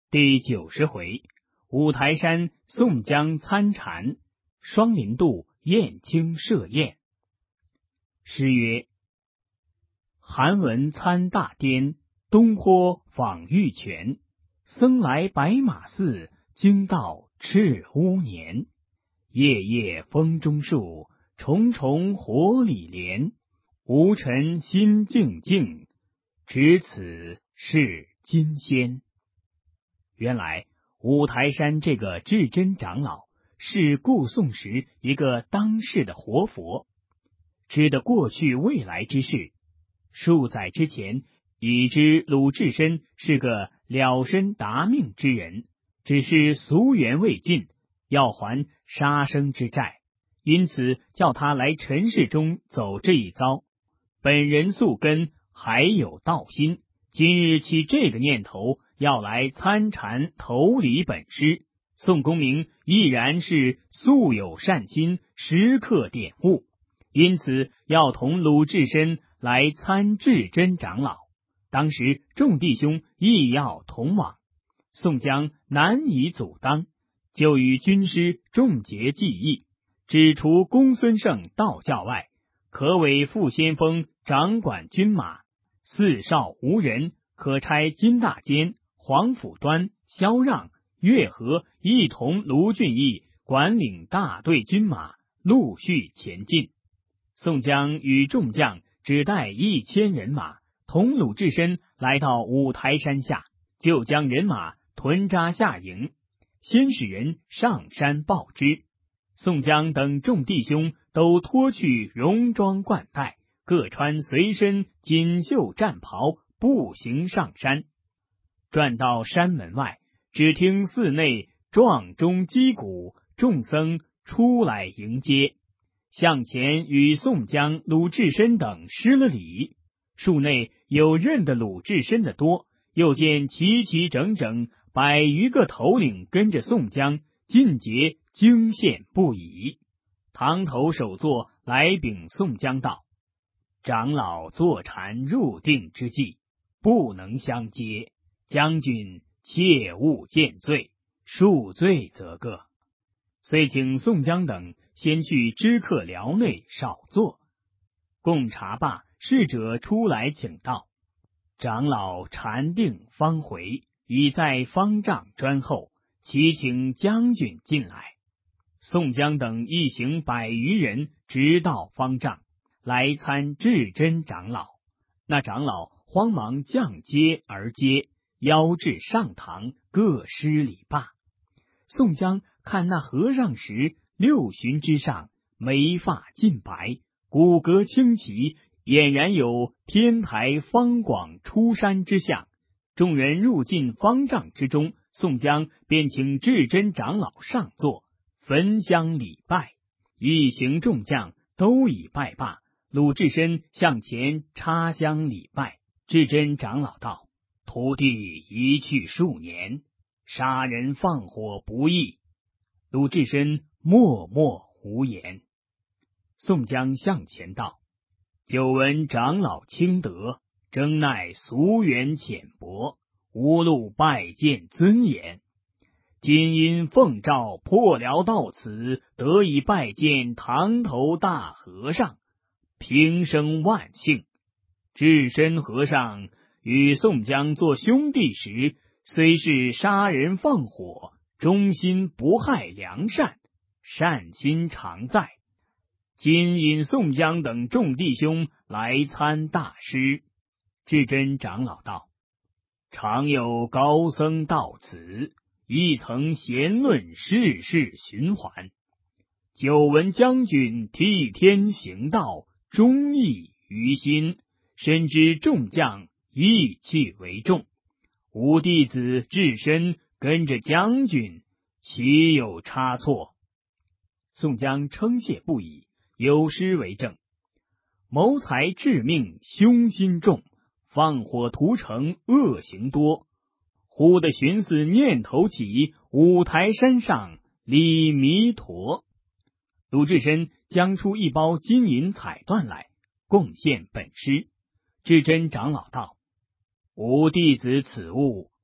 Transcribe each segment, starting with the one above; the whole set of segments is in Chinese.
第90回，五台山宋江参禅，双林渡燕青设宴。诗曰：韩文参大颠，东豁访玉泉。僧来白马寺，经到赤乌年。夜夜风中树，重重火里莲。无尘心静静，只此是金仙。原来五台山这个智真长老是故宋时一个当世的活佛，知得过去未来之事。数载之前已知鲁智深是个了身达命之人，只是俗缘未尽，要还杀生之债，因此叫他来尘世中走这一遭。本人素根还有道心，今日起这个念头，要来参禅投礼本师。宋公明毅然是素有善心，时刻点悟，因此要同鲁智深来参智真长老。当时众弟兄亦要同往，宋江难以阻当，就与军师众结计议，只除公孙胜道教外，可委副先锋掌管军马，四少无人，可差金大坚、黄甫端、萧让、岳和一同卢俊义管领大队军马，陆续前进。宋江与众将只带1000人马，同鲁智深来到五台山下，就将人马屯扎下营，先使人上山报知。宋江等众弟兄都脱去戎装冠带，各穿随身锦绣战袍，步行上山。转到山门外，只听寺内撞钟击鼓，众僧出来迎接，向前与宋江、鲁智深等施了礼。树内有认得鲁智深的多，又见齐齐整整100余个头领跟着宋江，尽皆惊羡不已。堂头首座来禀宋江道：长老坐禅入定之际，不能相接，将军切勿见罪，恕罪则个。遂请宋江等先去知客寮内少坐。共茶罢，侍者出来请道：长老禅定方回，已在方丈砖后，祈请将军进来。宋江等一行100余人直到方丈，来参智真长老。那长老慌忙降阶而接，邀至上堂，各施礼罢。宋江看那和尚时6旬之上，眉发尽白，骨骼清奇，俨然有天台方广出山之象。众人入进方丈之中，宋江便请智真长老上座，焚香礼拜。一行众将都已拜罢，鲁智深向前插香礼拜。智真长老道：徒弟一去数年，杀人放火不易。鲁智深默默无言。宋江向前道：久闻长老清德，征奈俗缘浅薄，无路拜见尊严。今因奉诏破辽到此，得以拜见堂头大和尚，平生万幸。智深和尚与宋江做兄弟时，虽是杀人放火，忠心不害良善，善心常在。今引宋江等众弟兄来参大师。智真长老道：常有高僧到此，亦曾闲论世事循环。久闻将军替天行道，忠义于心，深知众将义气为重。吾弟子智深跟着将军，岂有差错？宋江称谢不已，有诗为证：谋财致命凶心重，放火屠城恶行多。忽的寻思念头起，五台山上李弥陀。鲁智深将出一包金银彩缎来，贡献本师。智真长老道：吾弟子此物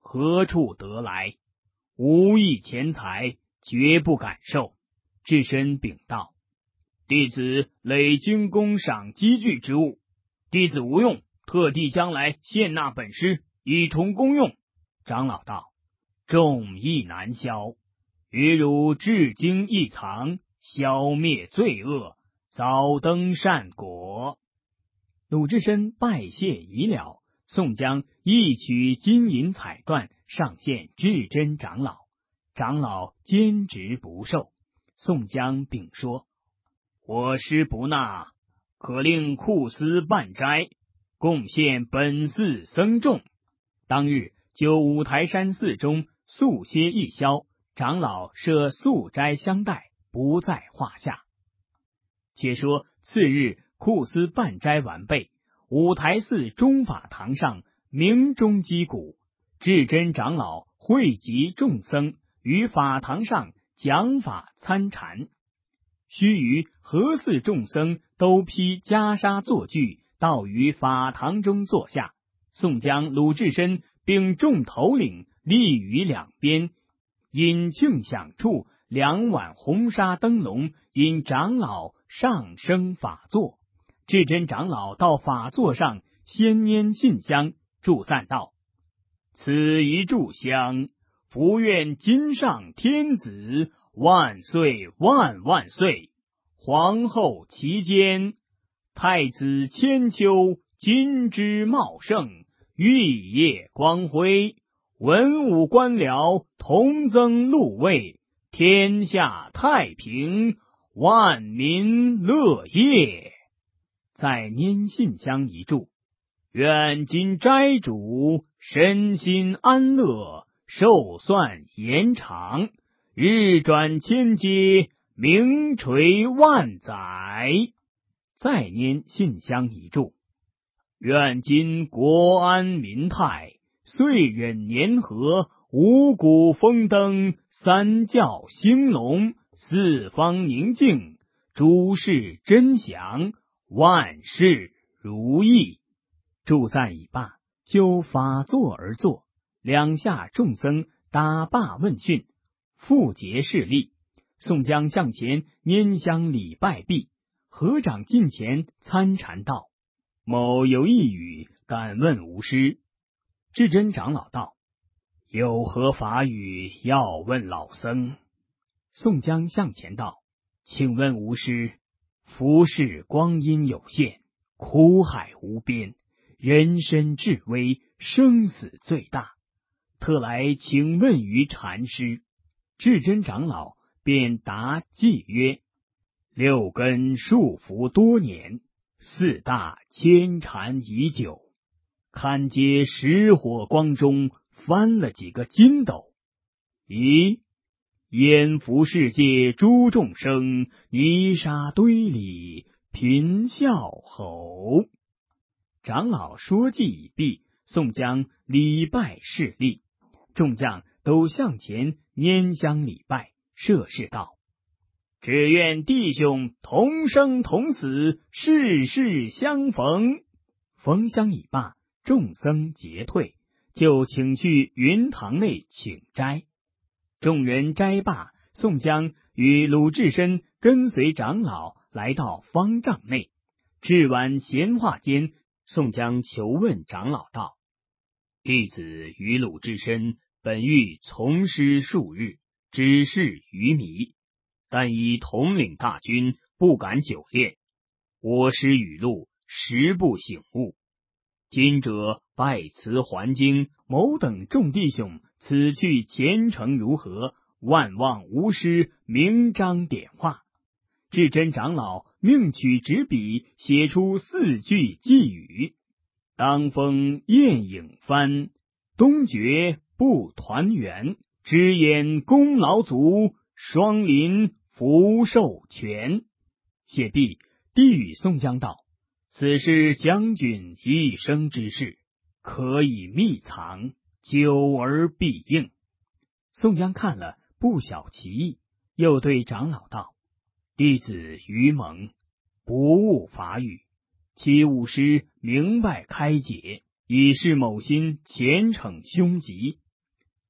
何处得来？无益钱财，绝不敢受。”智深禀道：“弟子累经宫赏积聚之物，弟子无用，特地将来献纳本师，以充公用。”长老道：“众义难消，于汝至精一藏，消灭罪恶，早登善果。”鲁智深拜谢已了，宋江一取金银彩缎上献智真长老，长老坚执不受。宋江禀说：“我师不纳，可令库司办斋，贡献本寺僧众。”当日就五台山寺中宿歇一宵，长老设素斋相待，不在话下。且说次日库司办斋完备，五台寺中法堂上鸣钟击鼓，智真长老汇集众僧于法堂上讲法参禅。须臾，何寺众僧都披袈裟坐具，到于法堂中坐下。宋江、鲁智深并众头领立于两边，引磬响处2碗红纱灯笼，引长老上升法座。智真长老到法座上，先拈信香，祝赞道：“此一炷香，福愿今上天子万岁万万岁！皇后其间，太子千秋，金枝茂盛，玉叶光辉，文武官僚同增禄位，天下太平，万民乐业。”再拈信香一炷，愿今斋主身心安乐，寿算延长，日转千阶，名垂万载。再拈信香一炷，愿今国安民泰，岁忍年和，五谷丰登，三教兴隆，四方宁静，诸事真祥，万事如意。祝赞已罢，就法座而坐，两下众僧打罢问讯，复结势力。宋江向前拈香礼拜毕，合掌近前参禅道：“某有一语，敢问吾师。”智真长老道：“有何法语要问老僧？”宋江向前道：“请问吾师，浮世光阴有限，苦海无边，人身至微，生死最大，特来请问于禅师。”智真长老便答偈曰：“六根束缚多年，四大牵缠已久，堪接石火光中翻了几个筋斗。咦，淹浮世界诸众生，泥沙堆里贫笑吼。”长老说偈已毕，宋江礼拜势力，众将都向前拈香礼拜，设誓道：“只愿弟兄同生同死，世世相逢。”逢香已罢，众僧结退，就请去云堂内请斋。众人斋罢，宋江与鲁智深跟随长老来到方丈内。至晚闲话间，宋江求问长老道：“弟子与鲁智深本欲从师数日，只是愚迷，但以统领大军，不敢久恋。我师语录，实不醒悟。今者拜辞还京，某等众弟兄此去前程如何？万望吾师明章点画。”智真长老命取纸笔，写出4句寄语：“当风雁影帆，东绝不团圆，只言功劳足，双临福寿全。”写毕，递与宋江道：“此是将军一生之事，可以密藏，久而必应。”宋江看了，不晓其意，又对长老道：“弟子愚蒙，不悟法语，祈吾师明白开解，以示某心前程凶急，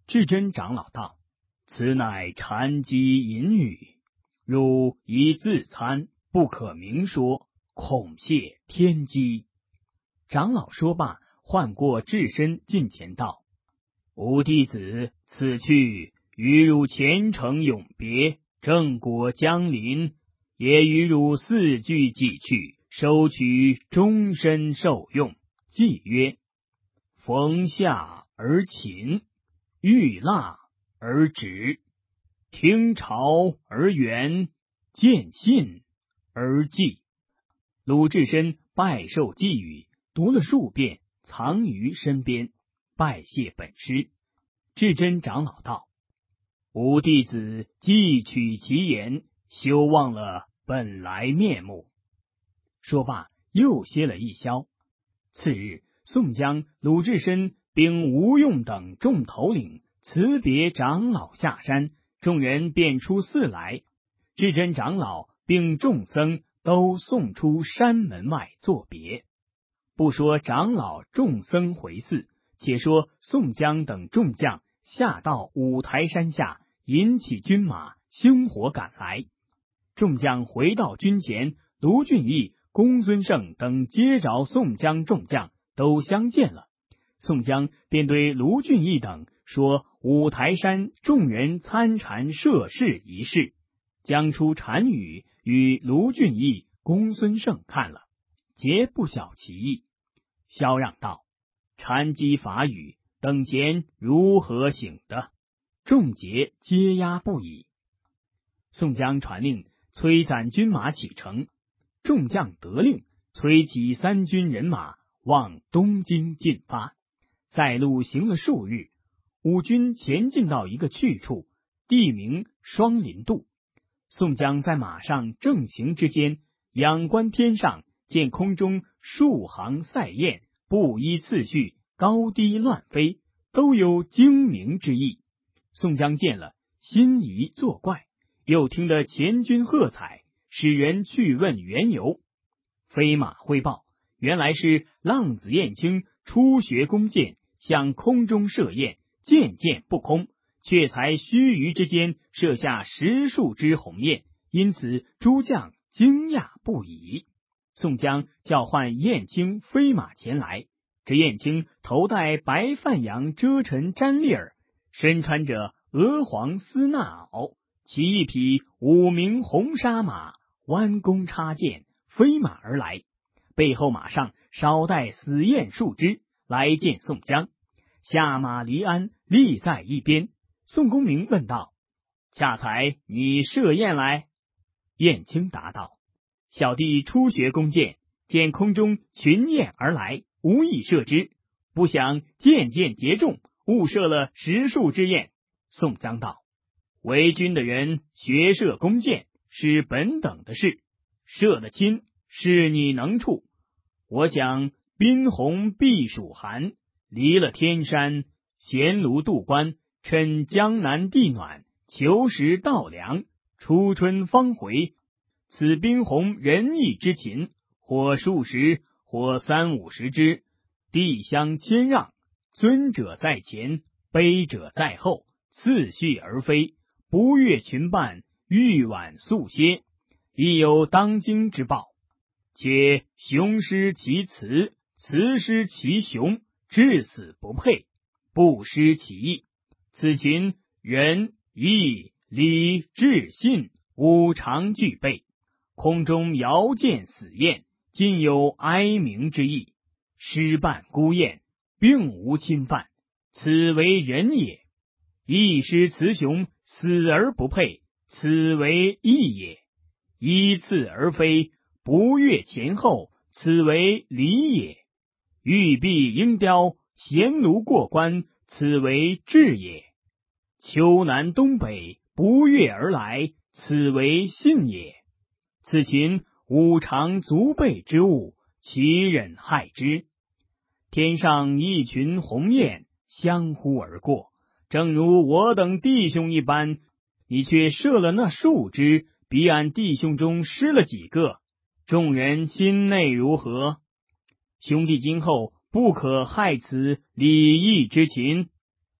智真长老道：此乃禅机隐语，汝宜自参，不可明说，恐泄天机。长老说罢，唤过智深近前道：吾弟子此去与汝虔诚永别，正果将临，也与汝四句寄去，收取终身受用。记曰：逢夏而勤，遇腊而止，听朝而圆，见信而继。鲁智深拜受寄语，读了数遍，藏于身边，拜谢本师。智真长老道：吾弟子记取其言，休忘了本来面目。说罢，又歇了一宵。次日，宋江、鲁智深并吴用等众头领辞别长老下山，众人便出寺来。智真长老并众僧都送出山门外作别。不说长老众僧回寺，且说宋江等众将下到五台山下，引起军马，星火赶来。众将回到军前，卢俊义、公孙胜等接着宋江众将都相见了。宋江便对卢俊义等说五台山众人参禅设誓一事，将出禅语与卢俊义、公孙胜看了，皆不晓其意。萧让道：禅机法语，等闲如何醒的？众皆嗟鸦不已。宋江传令催攒军马启程，众将得令，催起三军人马往东京进发。在路行了数日，五军前进到一个去处，地名双林渡。宋江在马上正行之间，仰观天上，见空中数行赛雁，不依次序，高低乱飞，都有精明之意。宋江见了，心疑作怪，又听得前军喝彩，使人去问缘由。飞马汇报，原来是浪子燕青初学弓箭，向空中射焰，箭箭不空，却才须臾之间射下10数只红焰，因此诸将惊讶不已。宋江叫唤燕青飞马前来，这燕青头戴白范阳遮尘毡笠儿，身穿着鹅黄丝衲袄，骑一匹5名红纱马，弯弓插箭，飞马而来。背后马上捎带死雁数只，来见宋江。下马离鞍，立在一边。宋公明问道：恰才你射雁来？燕青答道：小弟初学弓箭，见空中群雁而来，无意射之，不想箭箭皆中，误射了10数只雁。宋江道：为军的人学射弓箭是本等的事，射得亲是你能处。我想宾鸿避暑寒，离了天山，衔炉渡关，趁江南地暖，求食稻粮，初春方回。此宾鸿仁义之禽，或数十，或30、50只，地相谦让，尊者在前，卑者在后，次序而飞，不越群伴，欲晚速歇，亦有当今之报。且雄失其雌，雌失其雄，至死不配，不失其义。此禽仁义礼智信5常具备，空中遥见死雁，尽有哀鸣之意。失伴孤雁，并无侵犯，此为仁也；义失雌雄，死而不配，此为义也；依次而飞，不越前后，此为礼也；玉璧鹰雕，衔炉过关，此为智也；秋南东北，不越而来，此为信也。此禽5常足备之物，其忍害之？天上一群鸿雁相呼而过，正如我等弟兄一般，你却射了那数只，比俺弟兄中失了几个？众人心内如何？兄弟今后不可害此礼义之禽。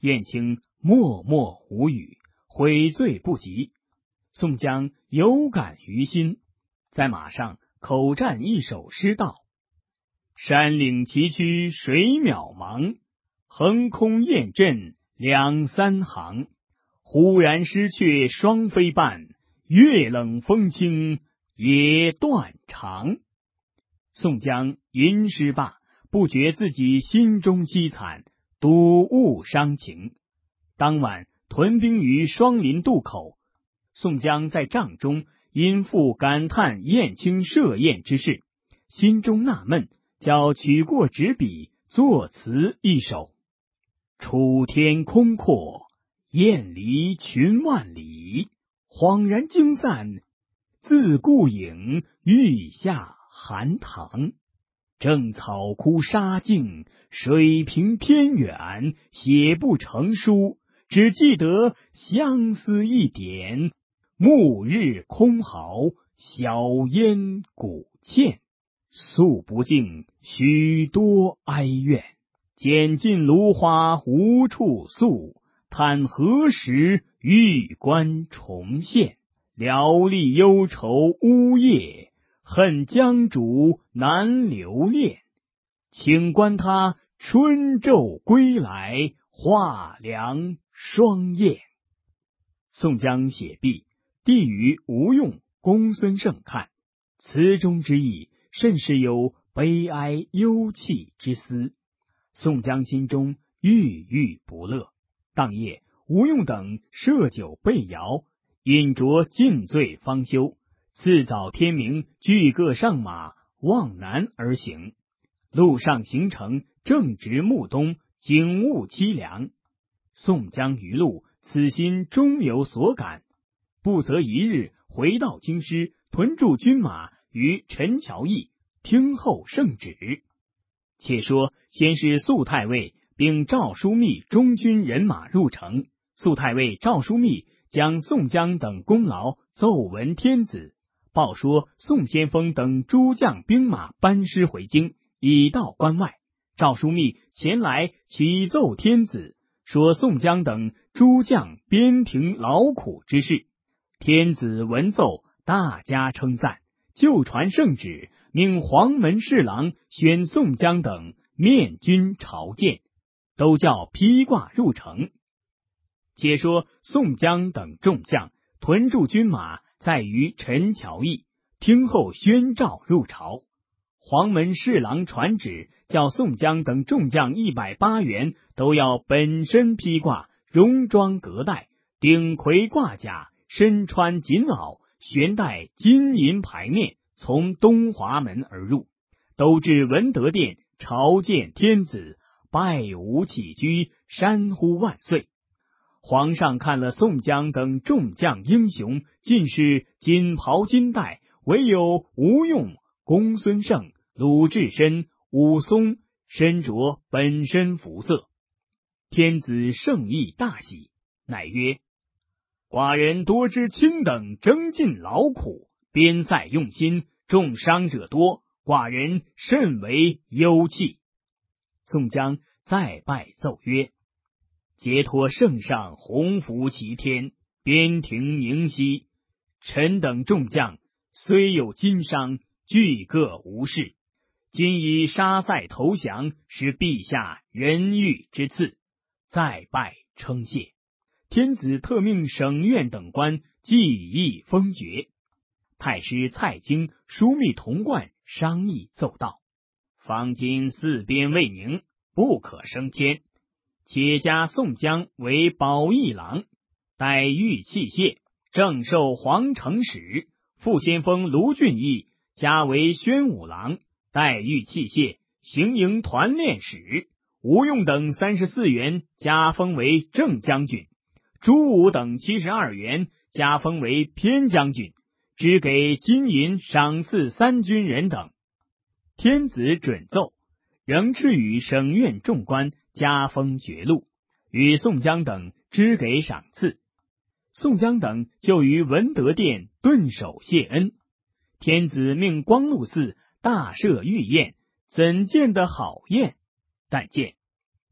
燕青默默无语，悔罪不及。宋江有感于心，在马上口占一首诗道：山岭崎岖水渺茫，横空雁阵两三行。忽然失却双飞半，月冷风清野断肠。宋江吟诗罢，不觉自己心中凄惨，睹物伤情。当晚屯兵于双林渡口，宋江在帐中因复感叹燕青设宴之事，心中纳闷，叫取过纸笔作词一首：楚天空阔，雁离群万里，恍然惊散，自顾影，欲下寒塘。正草枯沙净，水平天远，写不成书，只记得相思一点，暮日空壕，晓烟古欠。诉不尽许多哀怨，拣尽芦花无处诉，叹何时玉关重现。寥历忧愁呜咽，恨江渚难留恋。请观他春昼归来，画梁双燕。宋江写毕，递与吴用、公孙胜看，词中之意甚是有悲哀忧戚之思。宋江心中郁郁不乐。当夜，吴用等设酒备肴，饮酌尽醉方休。次早天明，俱各上马，往南而行。路上行程正值暮冬，景物凄凉。宋江余路，此心终有所感，不择一日回到京师，屯驻军马于陈桥驿，听候圣旨。且说先是肃太尉并赵枢密中军人马入城，肃太尉赵枢密将宋江等功劳奏闻天子，报说宋先锋等诸将兵马班师回京，已到关外。赵枢密前来启奏天子，说宋江等诸将边庭劳苦之事。天子闻奏，大加称赞，就传圣旨，命黄门侍郎选宋江等面君朝见，都叫披挂入城。且说宋江等众将屯驻军马在于陈桥驿，听候宣召入朝。黄门侍郎传旨，叫宋江等众将108员都要本身披挂，戎装革带，顶盔挂甲，身穿锦袄，悬戴金银牌面，从东华门而入，都至文德殿朝见天子，拜吾起居，山呼万岁。皇上看了宋江等众将英雄，尽是锦袍金带，唯有吴用、公孙胜、鲁智深、武松身着本身服色。天子圣意大喜，乃曰：寡人多知卿等征尽劳苦，边塞用心，重伤者多，寡人甚为忧戚。宋江再拜奏曰：节托圣上洪福齐天，边庭宁息，臣等众将虽有金伤，俱各无事。今以杀塞投降，是陛下仁遇之赐，再拜称谢。天子特命省院等官记议封爵。太师蔡京、枢密童贯商议奏道：方今四边未宁，不可升迁，且加宋江为保义郎，代御器械，正授皇城使；副先锋卢俊义加为宣武郎，代御器械，行营团练使；吴用等34员加封为正将军，朱武等72员加封为偏将军，只给金银赏赐3军人等。天子准奏，仍敕与省院众官加封爵禄，与宋江等支给赏赐。宋江等就于文德殿顿首谢恩。天子命光禄寺大设御宴，怎见得好宴？但见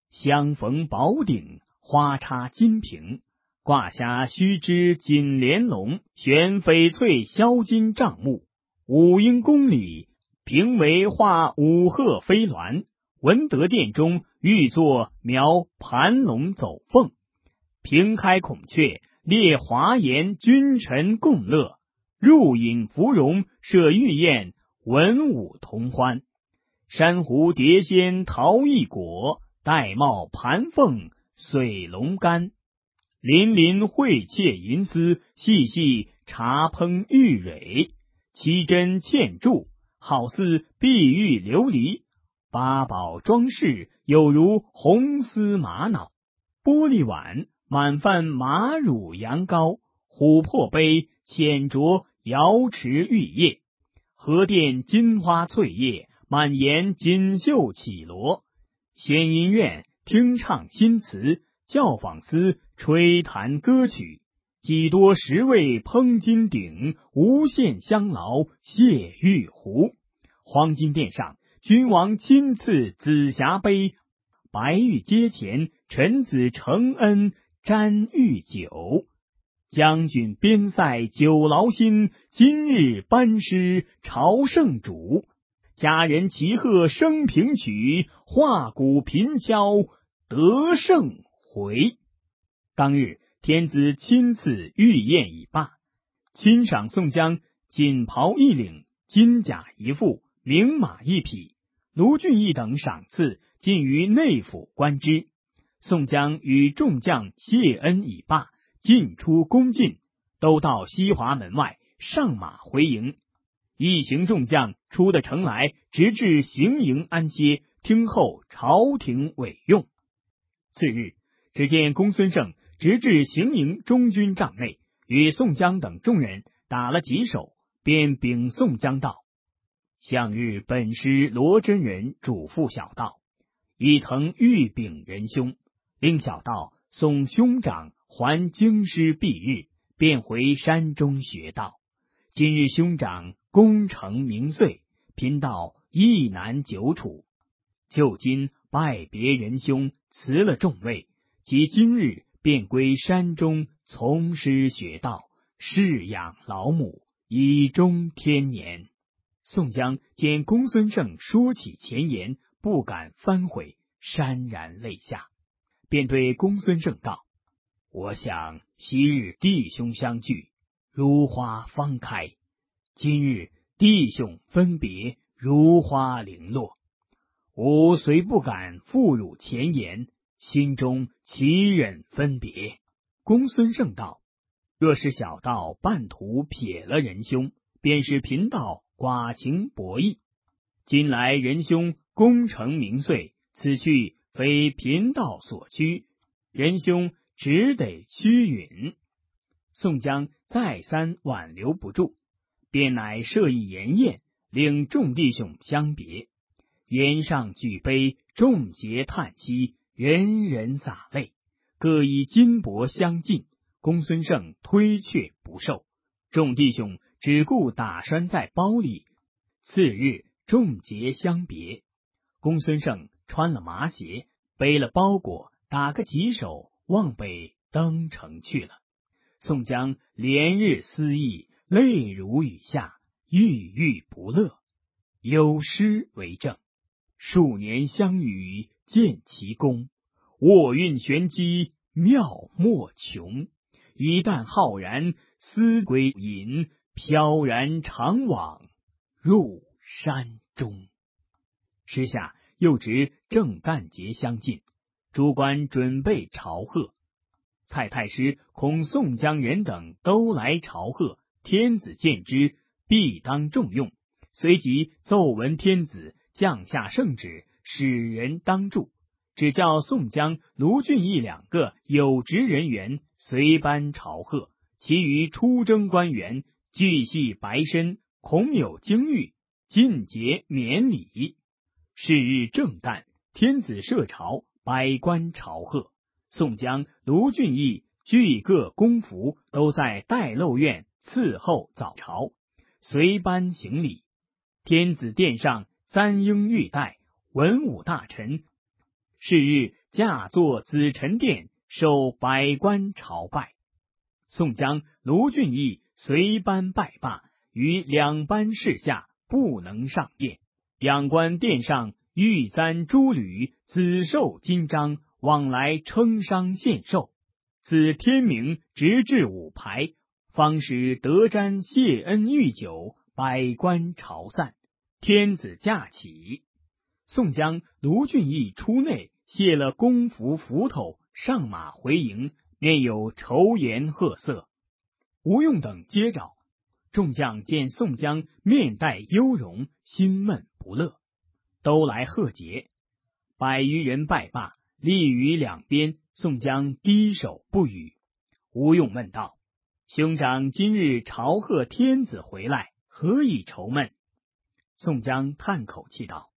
相逢宝鼎，花插金瓶。挂下须知锦帘笼，悬翡翠销金帐幕。五英宫里，评为画五鹤飞鸾。文德殿中，御作描盘龙走凤。平开孔雀，列华筵，君臣共乐。入饮芙蓉，设御宴，文武同欢。珊瑚蝶仙桃异果，玳瑁盘凤水龙干。鳞鳞荟切银丝，细细茶烹玉蕊。七针嵌柱，好似碧玉琉璃。八宝装饰，有如红丝玛瑙。玻璃碗，满泛马乳羊羔。琥珀杯，浅酌瑶池玉液。荷殿金花翠叶，满檐锦绣绮罗。仙音院，听唱新词。教坊司，吹弹歌曲。几多十味烹金鼎，无限香劳谢玉壶。黄金殿上，君王亲赐紫霞杯。白玉阶前，臣子承恩沾玉酒。将军边塞久劳心，今日班师朝圣主。佳人齐贺生平曲，画鼓频敲得胜回。当日天子亲赐御宴已罢，亲赏宋江锦袍一领，金甲一副，名马一匹。卢俊义等赏赐尽于内府观之。宋江与众将谢恩已罢，进出宫禁，都到西华门外上马回营。一行众将出的城来，直至行营安歇，听候朝廷委用。次日，只见公孙胜直至行营中军帐内，与宋江等众人打了几手，便禀宋江道：向日本师罗真人嘱咐小道，已曾谕禀仁兄，令小道送兄长还京师蔽日，便回山中学道。今日兄长功成名遂，贫道亦难久处，就今拜别仁兄，辞了众位，即今日便归山中从师学道，侍养老母，以终天年。宋江见公孙胜说起前言，不敢翻悔，潸然泪下，便对公孙胜道：我想昔日弟兄相聚，如花方开，今日弟兄分别，如花零落。吾虽不敢负辱前言，心中岂忍分别。公孙胜道：若是小道半途撇了仁兄，便是贫道寡情薄义。今来仁兄功成名遂，此去非贫道所趋，仁兄只得屈允。宋江再三挽留不住，便乃设一筵宴，令众弟兄相别。宴上举杯，众皆叹息，人人洒泪，各以金帛相进。公孙胜推却不受，众弟兄只顾打拴在包里。次日众皆相别，公孙胜穿了麻鞋，背了包裹，打个几手，往北登城去了。宋江连日思忆，泪如雨下，郁郁不乐。有诗为证：数年相与见其功，握韵玄机妙莫穷。一旦浩然思归隐，飘然长往入山中。时下又值正旦节将近，诸官准备朝贺。蔡太师恐宋江人等都来朝贺，天子见之，必当重用，随即奏闻天子降下圣旨，使人当助，只叫宋江、卢俊义两个有职人员随班朝贺，其余出征官员俱系白身，恐有惊遇，尽节免礼。是日正旦，天子设朝，百官朝贺。宋江、卢俊义俱各公服，都在待漏院伺候早朝，随班行礼。天子殿上三英玉带，文武大臣。是日驾坐紫宸殿，受百官朝拜。宋江、卢俊义随班拜罢，于两班事下，不能上殿。两官殿上玉簪珠履，紫绶金章，往来称商献寿。自天明直至午牌，方使得瞻谢恩御酒，百官朝散，天子驾起。宋江、卢俊义出内，卸了公服斧头，上马回营，面有愁颜褐色。吴用等接召，众将见宋江面带忧容，心闷不乐，都来贺节。100余人拜罢，立于两边。宋江低首不语。吴用问道：兄长今日朝贺天子回来，何以愁闷？宋江叹口气道：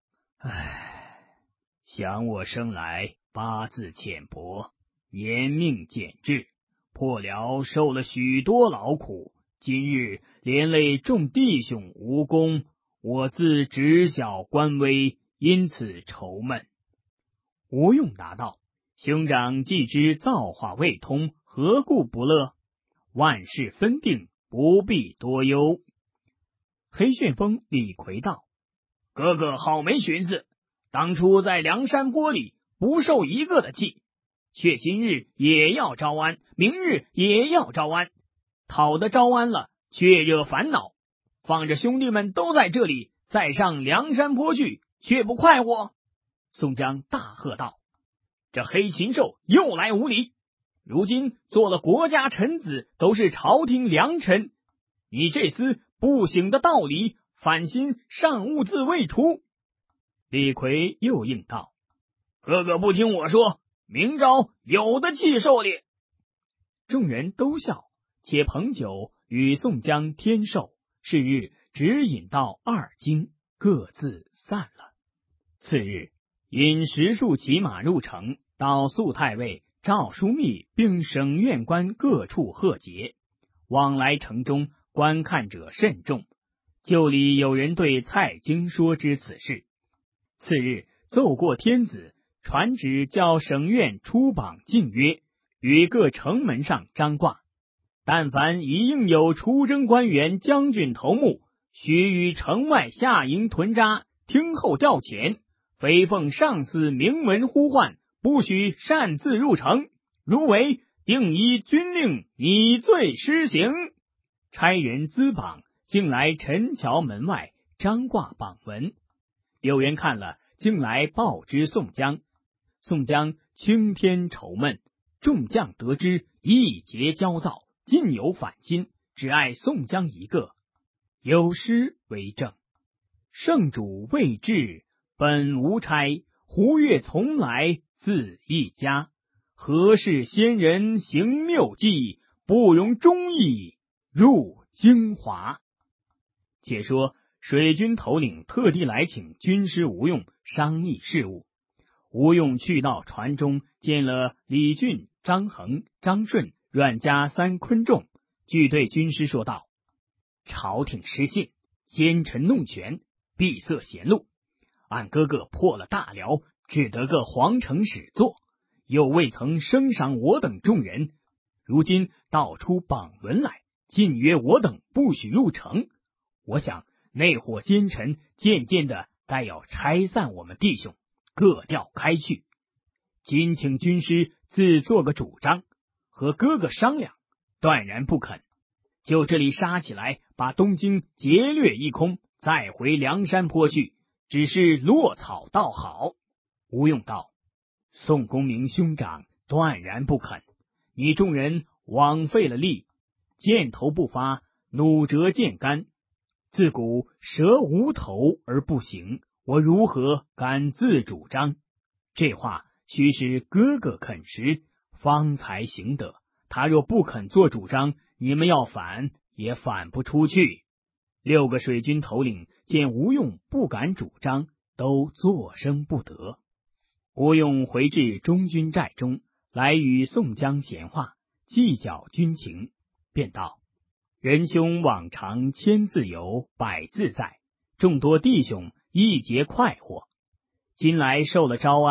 想我生来八字浅薄，年命简至，破辽受了许多劳苦，今日连累众弟兄无功，我自知晓官微，因此愁闷。吴用答道：兄长既知造化未通，何故不乐？万事分定，不必多忧。黑旋风李逵道：哥哥好没寻思，当初在梁山坡里不受一个的气，却今日也要招安，明日也要招安，讨得招安了，却惹烦恼，放着兄弟们都在这里，再上梁山坡去，却不快活。宋江大喝道：这黑禽兽又来无礼！如今做了国家臣子，都是朝廷良臣，你这厮不醒的道理，反心尚勿自卫出。李逵又应道：哥哥不听我说，明朝有的气狩猎。众人都笑，且捧酒与宋江添寿。是日只饮到2更，各自散了。次日，引10数骑马入城，到肃太尉、赵枢密并省院官各处贺节。往来城中，观看者甚众。旧里有人对蔡京说知此事。次日奏过天子，传旨叫省院出榜进约，于各城门上张挂。但凡一应有出征官员、将军头目，须于城外下营屯扎，听候调遣，非奉上司明文呼唤，不许擅自入城，如违，定依军令拟罪施行。差人资榜，竟来陈桥门外张挂榜文。有人看了，竟来报知宋江。宋江青天愁闷，众将得知，一结焦躁，尽有反心，只爱宋江一个。有诗为证：圣主未至，本无差，胡越从来自一家。何事先人行谬计，不容忠义入京华。且说水军头领特地来请军师吴用商议事务。吴用去到船中，见了李俊、张衡、张顺、阮家3昆仲，俱对军师说道：朝廷失信，奸臣弄权，闭塞贤路，俺哥哥破了大辽，只得个皇城使做，又未曾升赏我等众人，如今道出榜文来，禁约我等不许入城。我想那伙奸臣渐渐的该要拆散我们弟兄，各调开去。今请军师自做个主张，和哥哥商量，断然不肯。就这里杀起来，把东京劫掠一空，再回梁山坡去，只是落草倒好。吴用道：宋公明兄长断然不肯，你众人枉费了力，箭头不发，弩折箭杆。自古蛇无头而不行，我如何敢自主张？这话须是哥哥肯时，方才行得。他若不肯做主张，你们要反也反不出去。6个水军头领见吴用不敢主张，都作声不得。吴用回至中军寨中，来与宋江闲话，计较军情，便道：仁兄往常千自由，百自在，众多弟兄一节快活。今来受了招安，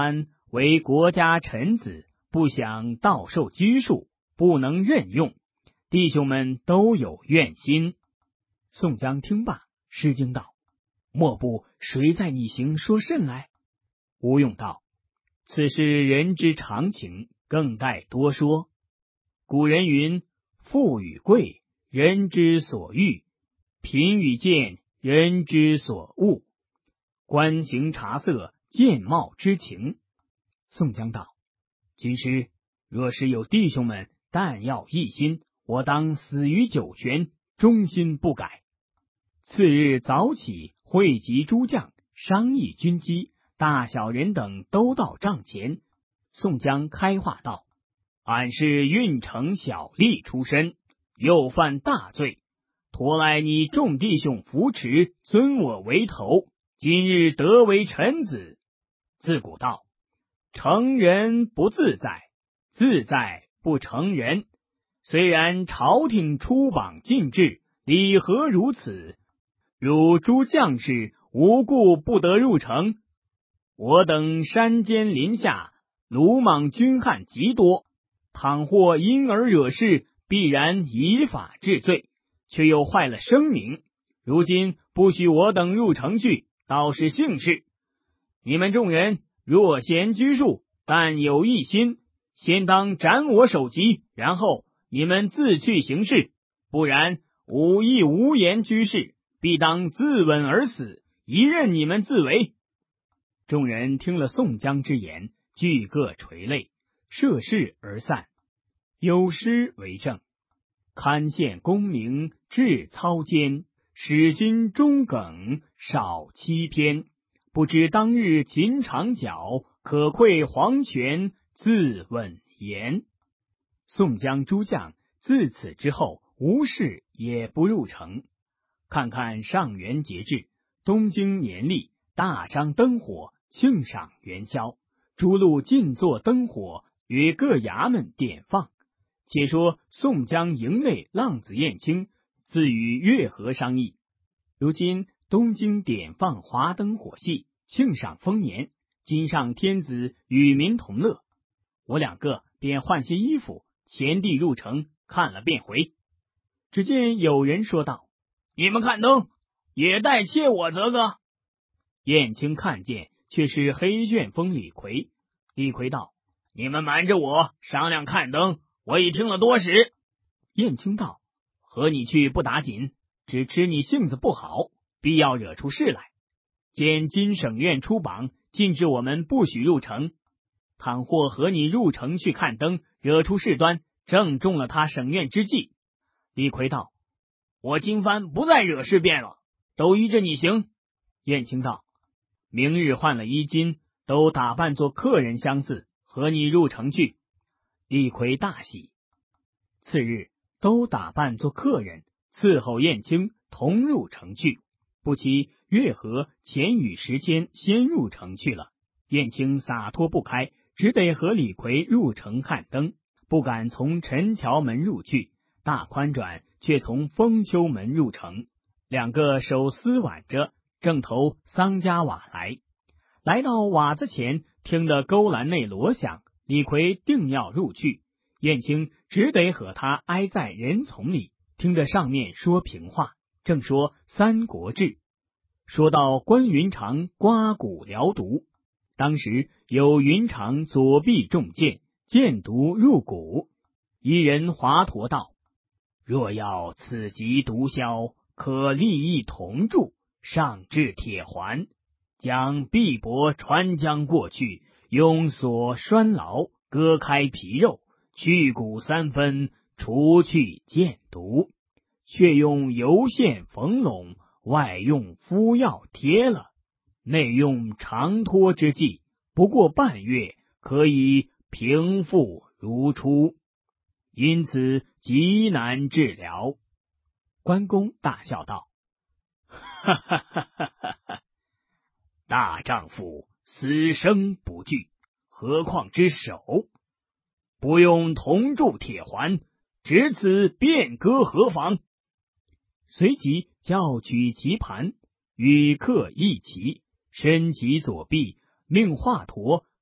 为国家臣子，不想倒受拘束，不能任用，弟兄们都有怨心。宋江听罢，失惊道：莫不谁在你行说甚来？吴用道：此事人之常情，更待多说。古人云：富与贵，人之所欲；贫与贱，人之所恶。观行察色，见貌知情。宋江道：军师，若是有弟兄们但要一心，我当死于九泉，忠心不改。次日早起，汇集诸将，商议军机，大小人等都到帐前。宋江开话道：俺是郓城小吏出身，又犯大罪，托赖你众弟兄扶持，尊我为头，今日得为臣子。自古道：成人不自在，自在不成人。虽然朝廷出榜禁制，理何如此？汝诸将士无故不得入城，我等山间林下鲁莽军汉极多，倘或因而惹事，必然以法治罪，却又坏了声名。如今不许我等入城去，倒是幸事。你们众人若嫌拘束，但有一心，先当斩我首级，然后你们自去行事，不然吾亦无言居士，必当自刎而死，一任你们自为。众人听了宋江之言，俱各垂泪，涉世而散。有诗为证：堪羡功名志操坚，使心中耿少欺偏。不知当日秦长角，可窥黄泉自刎言。宋江诸将自此之后，无事也不入城。看看上元节制，东京年历，大张灯火，庆赏元宵，诸路尽作灯火，与各衙门点放。且说宋江营内浪子燕青自与月河商议，如今东京点放华灯火戏，庆赏丰年，今上天子与民同乐，我两个便换些衣服，前地入城看了便回。只见有人说道：你们看灯，也待切我则个。燕青看见，却是黑旋风李逵。李逵道：你们瞒着我商量看灯，我已听了多时。燕青道：和你去不打紧，只吃你性子不好，必要惹出事来。见今省院出榜，禁止我们不许入城，倘或和你入城去看灯，惹出事端，正中了他省院之计。李逵道：我今番不再惹事便了，都依着你行。燕青道：明日换了衣襟，都打扮作客人相似，和你入城去。李逵大喜。次日都打扮作客人，伺候燕青同入城去。不期月河、钱与时迁先入城去了，燕青洒脱不开，只得和李逵入城看灯，不敢从陈桥门入去，大宽转却从丰丘门入城。两个手丝挽着，正投桑家瓦来。来到瓦子前，听得勾栏内锣响，李逵定要入去，燕青只得和他挨在人丛里，听得上面说评话，正说《三国志》，说到关云长刮骨疗毒，当时有云长左臂中箭，箭毒入骨。一人华佗道：若要此疾毒消，可立一铜柱，上置铁环，将臂膊穿将过去，用锁拴牢，割开皮肉，去骨三分，除去箭毒，却用油线缝拢，外用敷药贴了，内用长托之计，不过半月，可以平复如初，因此极难治疗。关公大笑道：哈哈哈哈哈哈！大丈夫死生不惧，何况之手？不用铜柱铁环，只此便割何妨？随即叫取棋盘，与客一棋，伸其左臂，命华佗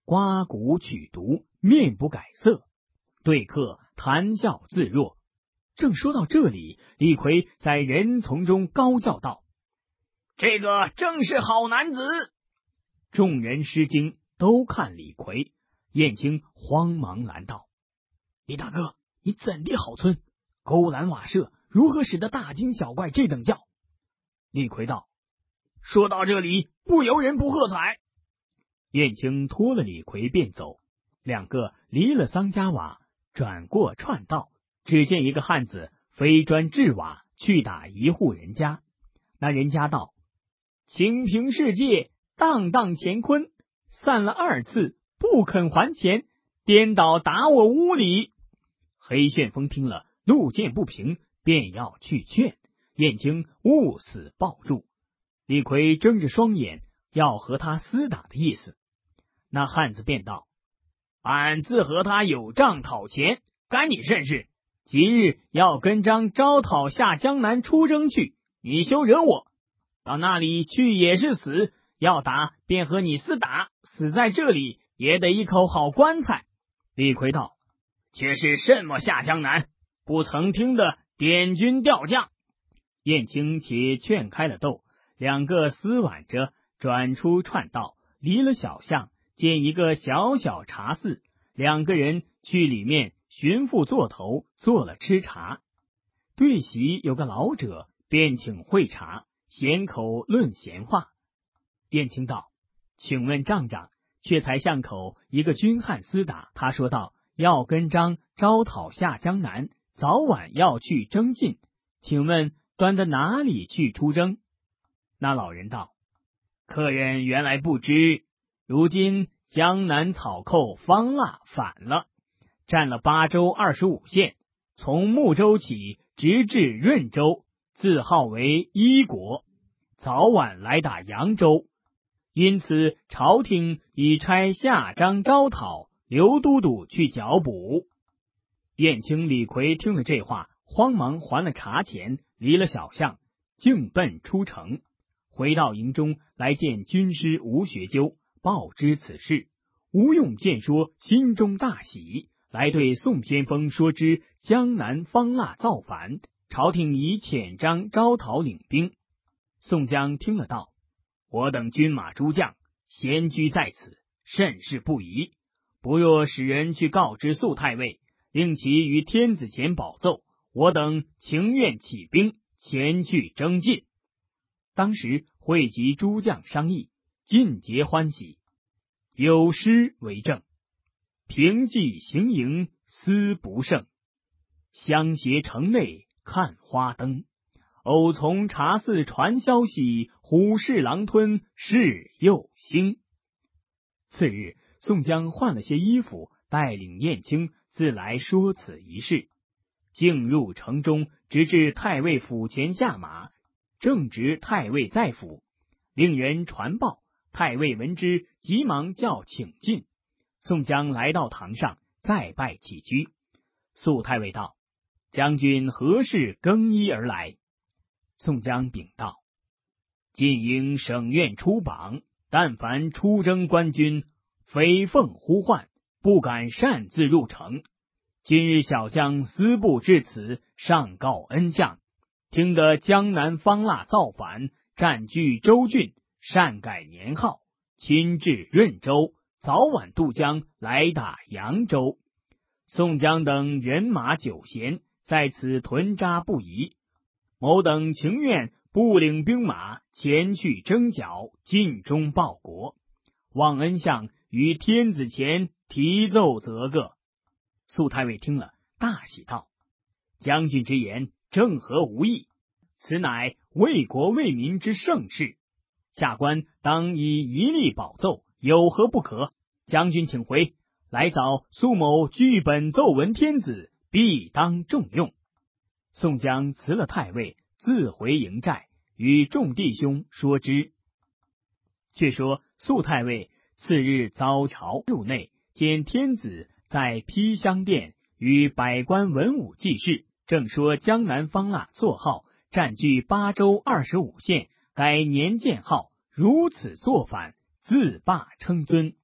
刮骨取毒，面不改色，对客谈笑自若。正说到这里，李逵在人丛中高叫道：“这个正是好男子！”众人失惊，都看李逵。燕青慌忙拦道：“李大哥，你怎地好村？勾栏瓦舍，如何使得大惊小怪这等叫？”李逵道：“说到这里，不由人不喝彩。”燕青拖了李逵便走，两个离了桑家瓦，转过串道，只见一个汉子飞砖掷瓦去打一户人家。那人家道：“清平世界，荡荡乾坤，散了2次，不肯还钱，颠倒打我屋里。”黑旋风听了，路见不平，便要去劝。燕青勿死抱住，李逵睁着双眼，要和他厮打的意思。那汉子便道：“俺自和他有账讨钱，干你甚事？即日要跟张招讨下江南出征去，你休惹我。到那里去也是死，要打便和你厮打，死在这里也得一口好棺材。”李逵道：“却是什么下江南？不曾听的点军调将。”燕青且劝开了斗，两个厮挽着转出串道，离了小巷，见一个小小茶肆，两个人去里面寻父座头坐了吃茶。对席有个老者，便请会茶，闲口论闲话。燕青道：“请问帐长，却才巷口一个军汉厮打，他说道要跟张招讨下江南，早晚要去征进，请问端到哪里去出征？”那老人道：“客人原来不知，如今江南草寇方腊反了，占了巴州25县，从睦州起直至润州，自号为一国，早晚来打扬州。因此朝廷已差下张招讨刘都督去剿捕。”燕青、李逵听了这话，慌忙还了茶钱，离了小巷，径奔出城。回到营中，来见军师吴学究，报知此事。吴用见说，心中大喜，来对宋先锋说知江南方腊造反，朝廷已遣张招讨领兵。宋江听了道：“我等军马诸将闲居在此，甚是不宜。不若使人去告知肃太尉，令其于天子前保奏，我等情愿起兵前去征进。”当时汇集诸将商议，尽皆欢喜。有诗为证：“平骑行营思不胜，相携城内看花灯。偶从茶肆传消息，虎视狼吞事又兴。”次日，宋江换了些衣服，带领燕青自来说此一事。进入城中，直至太尉府前下马，正值太尉在府，令人传报。太尉闻之，急忙叫请进。宋江来到堂上，再拜起居。肃太尉道：“将军何事更衣而来？”宋江禀道：“晋应省院出榜，但凡出征官军，非奉呼唤，不敢擅自入城。今日小将私部至此，上告恩相，听得江南方腊造反，占据州郡，擅改年号，亲至润州，早晚渡江来打扬州。宋江等人马9贤，在此屯扎不移。某等情愿不领兵马前去征剿，尽忠报国，望恩相于天子前提奏则个。”肃太尉听了，大喜道：“将军之言正合吾意，此乃为国为民之盛事，下官当以一力保奏，有何不可？将军请回，来早肃某据本奏闻天子，必当重用。”宋江辞了太尉，自回营寨，与众弟兄说之。却说肃太尉次日早朝入内，见天子在披香殿与百官文武记事，正说江南方腊座号占据巴州25县，改年建号，如此作反，自罢称尊。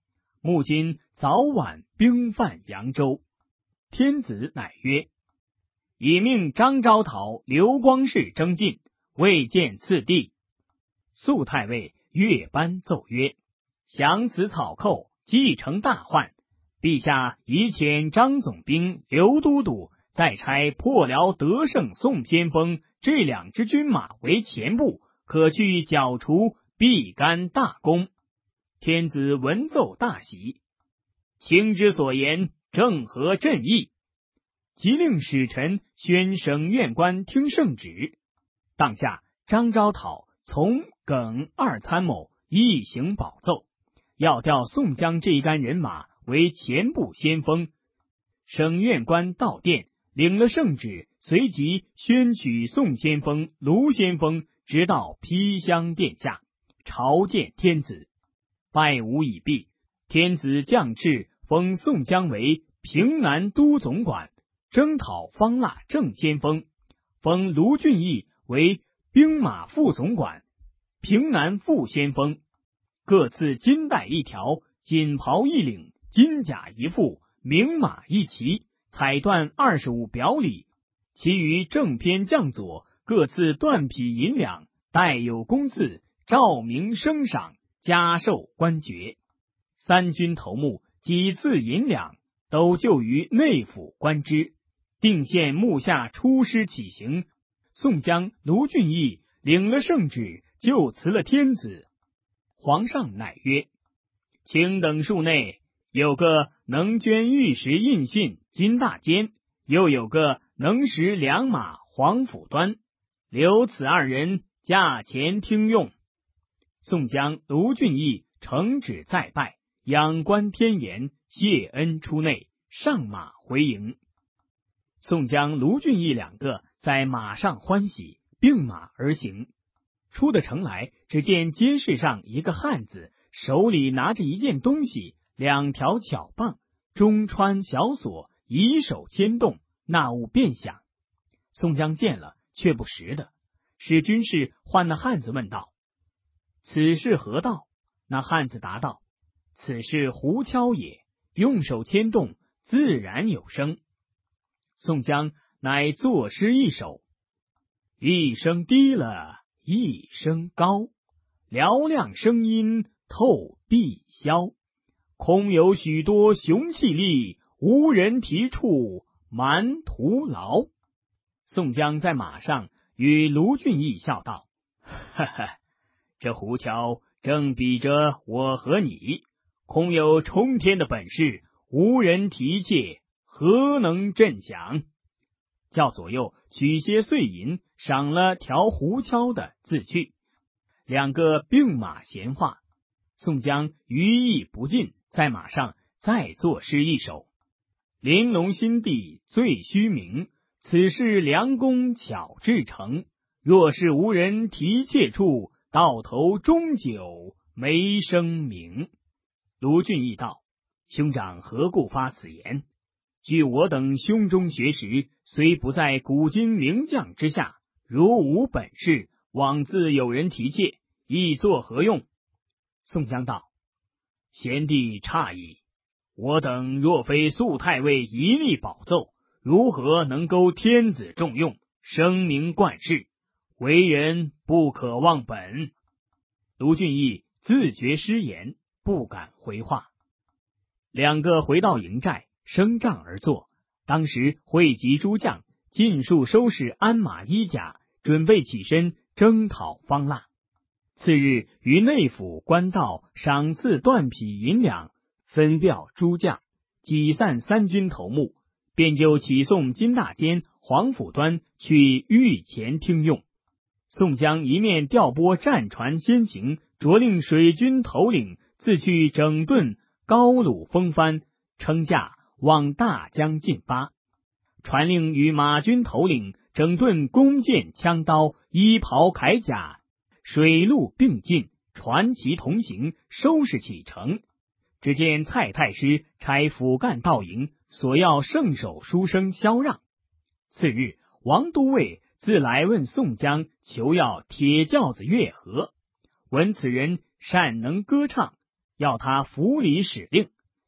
目今早晚兵犯扬州。天子乃曰：已命张昭讨、刘光世征晋，未见次第。肃太尉岳班奏曰：降此草寇，既成大患。陛下已遣张总兵、刘都督再差破辽德胜宋先锋这两支军马为前部，可去剿除，必干大功。天子闻奏大喜，卿之所言正合朕意，即令使臣宣省院官听圣旨。当下张昭讨从耿二参谋一行保奏，要调宋江这一干人马为前部先锋。省院官到殿，领了圣旨，随即宣取宋先锋、卢先锋，直到披香殿下，朝见天子。拜吾已毕，天子降敕封宋江为平南都总管，征讨方腊正先锋，封卢俊义为兵马副总管、平南副先锋，各赐金带一条、锦袍一领、金甲一副、明马一骑、彩缎25表里，其余正偏将佐各赐缎匹银两，带有公赐，照明升赏，加授官爵。三军头目几次银两，都就于内府官之，定县幕下出师起行。宋江、卢俊义领了圣旨，就辞了天子。皇上乃曰：卿等数内有个能捐玉石印信金大坚，又有个能识良马黄甫端，留此二人驾前听用。宋江、卢俊义承旨再拜，仰观天颜，谢恩出内，上马回营。宋江、卢俊义两个在马上欢喜，并马而行。出的城来，只见街市上一个汉子，手里拿着一件东西，2条巧棒，中穿小锁，以手牵动，那物便响。宋江见了，却不识的，使军士唤那汉子问道：此是何道？那汉子答道：此是胡敲也，用手牵动，自然有声。宋江乃作诗一首：一声低了，一声高，嘹亮声音透碧霄。空有许多雄气力，无人提处蛮徒劳。宋江在马上与卢俊义笑道：哈哈，这胡桥正比着我和你，空有冲天的本事，无人提挈，何能振响？叫左右取些碎银，赏了调胡敲的自去。两个并马闲话。宋江余意不尽，在马上再作诗一首：玲珑心地最虚名，此事良工巧制成。若是无人提挈处，到头终究没声名。卢俊义道：兄长何故发此言？据我等胸中学识，虽不在古今名将之下，如无本事，枉自有人提挈，亦作何用？宋江道：贤弟诧异，我等若非肃太尉一力保奏，如何能够天子重用，声名冠世？为人不可忘本。卢俊义自觉失言，不敢回话。两个回到营寨，升帐而坐。当时汇集诸将，尽数收拾鞍马衣甲，准备起身征讨方腊。次日于内府官道赏赐缎匹银两，分调诸将，挤散三军头目，便就起送金大坚、黄甫端去御前听用。宋江一面调拨战船先行，着令水军头领自去整顿高鲁风帆，称驾往大江进发。传令与马军头领整顿弓箭枪刀、衣袍铠甲，水陆并进，船骑同行，收拾启程。只见蔡太师差府干到营，索要圣手书生萧让。次日，王都尉自来问宋江，求要铁轿子乐和。闻此人善能歌唱，要他府里使令，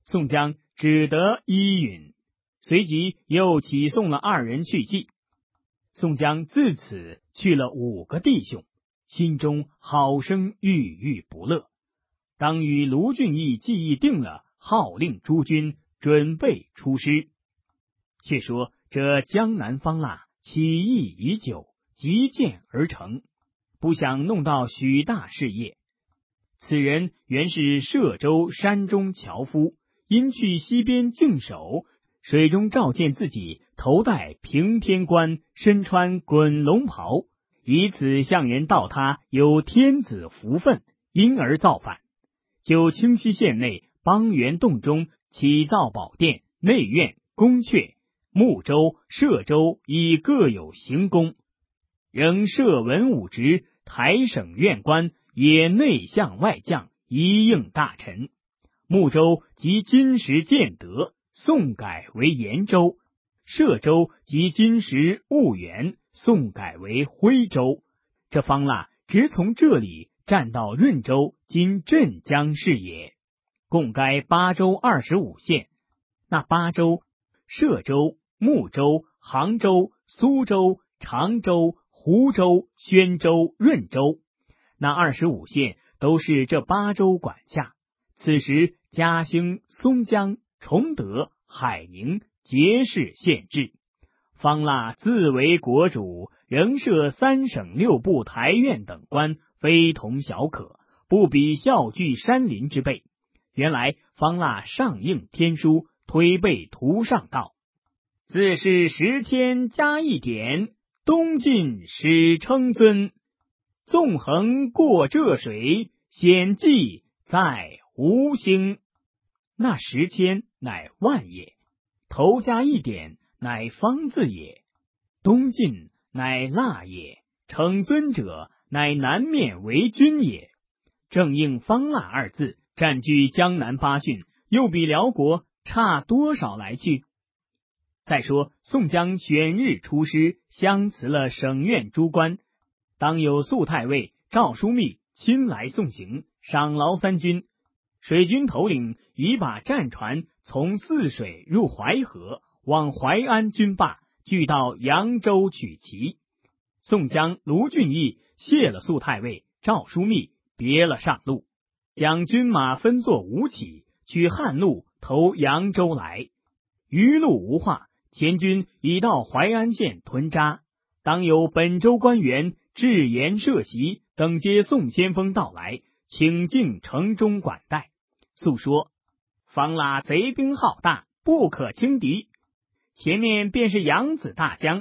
宋江只得依允，随即又起送了二人去祭。宋江自此去了5个弟兄，心中好生郁郁不乐。当与卢俊义计议定了，号令诸军准备出师。却说这江南方腊起义已久，急建而成，不想弄到许大事业。此人原是歙州山中樵夫，因去西边静守，水中照见自己头戴平天冠，身穿滚龙袍，以此向人道他有天子福分，因而造反。就清溪县内邦源洞中起造宝殿、内院、宫阙，睦州、歙州亦各有行宫，仍设文武职、台省院官，也内相外将，一应大臣。睦州即今时建德，宋改为延州；歙州即今时婺源，宋改为徽州。这方腊直从这里占到润州，今镇江市也。共该8州25县，那8州：歙州、睦州、杭州、苏州、常州、湖州、宣州、润州。那25县都是这8州管辖。此时嘉兴、松江、崇德、海宁皆是县治。方腊自为国主，仍设3省6部台院等官，非同小可，不比校聚山林之辈。原来方腊上应天书，推背图上道：自是10千加1点，东晋始称尊。纵横过浙水，险迹在吴兴。那10千乃万也，头加1点乃方字也，东晋乃腊也，称尊者乃南面为君也。正应方腊2字，占据江南8郡，又比辽国差多少来去？再说宋江选日出师，相辞了省院诸官，当有肃太尉赵枢密亲来送行，赏劳3军。水军头领已把战船从泗水入淮河，往淮安军坝，聚到扬州取齐。宋江、卢俊义谢了肃太尉赵枢密，别了上路，将军马分作5起，取汉路投扬州来。余路无话，前军已到淮安县屯扎。当有本州官员置言设席等接宋先锋到来，请进城中管待。诉说方腊贼兵浩大，不可轻敌，前面便是扬子大江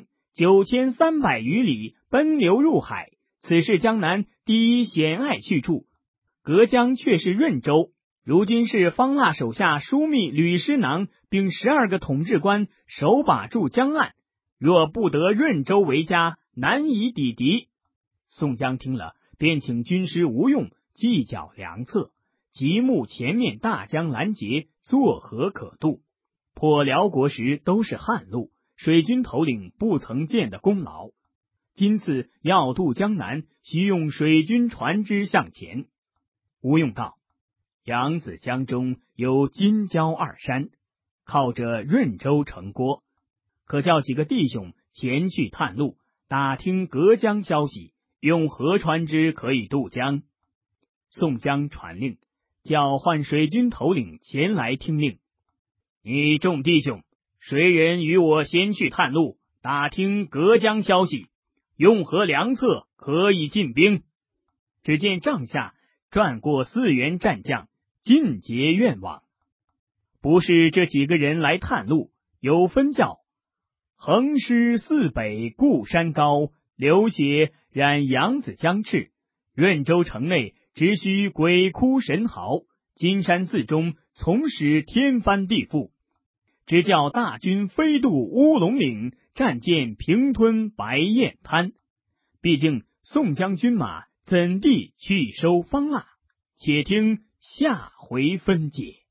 ，9300余里，奔流入海，此是江南第一险隘去处。隔江却是润州，如今是方腊手下枢密、吕师囊并12个统治官手把住江岸，若不得润州为家，难以抵敌。宋江听了，便请军师吴用计较良策，极目前面大江拦截，作何可渡？破辽国时都是旱路，水军头领不曾见的功劳。今次要渡江南，需用水军船只向前。吴用道：扬子江中有金郊2山，靠着润州城郭，可叫几个弟兄前去探路，打听隔江消息，用何船只可以渡江？宋江传令，叫唤水军头领前来听令。你众弟兄，谁人与我先去探路，打听隔江消息，用何良策可以进兵？只见帐下转过4员战将，尽皆愿往。不是这几个人来探路，有分教：横尸泗北固山高，流血染扬子江赤。润州城内只需鬼哭神嚎，金山寺中从使天翻地覆。只叫大军飞渡乌龙岭，战舰平吞白燕滩。毕竟宋江军马怎地去收方腊？且听下回分解。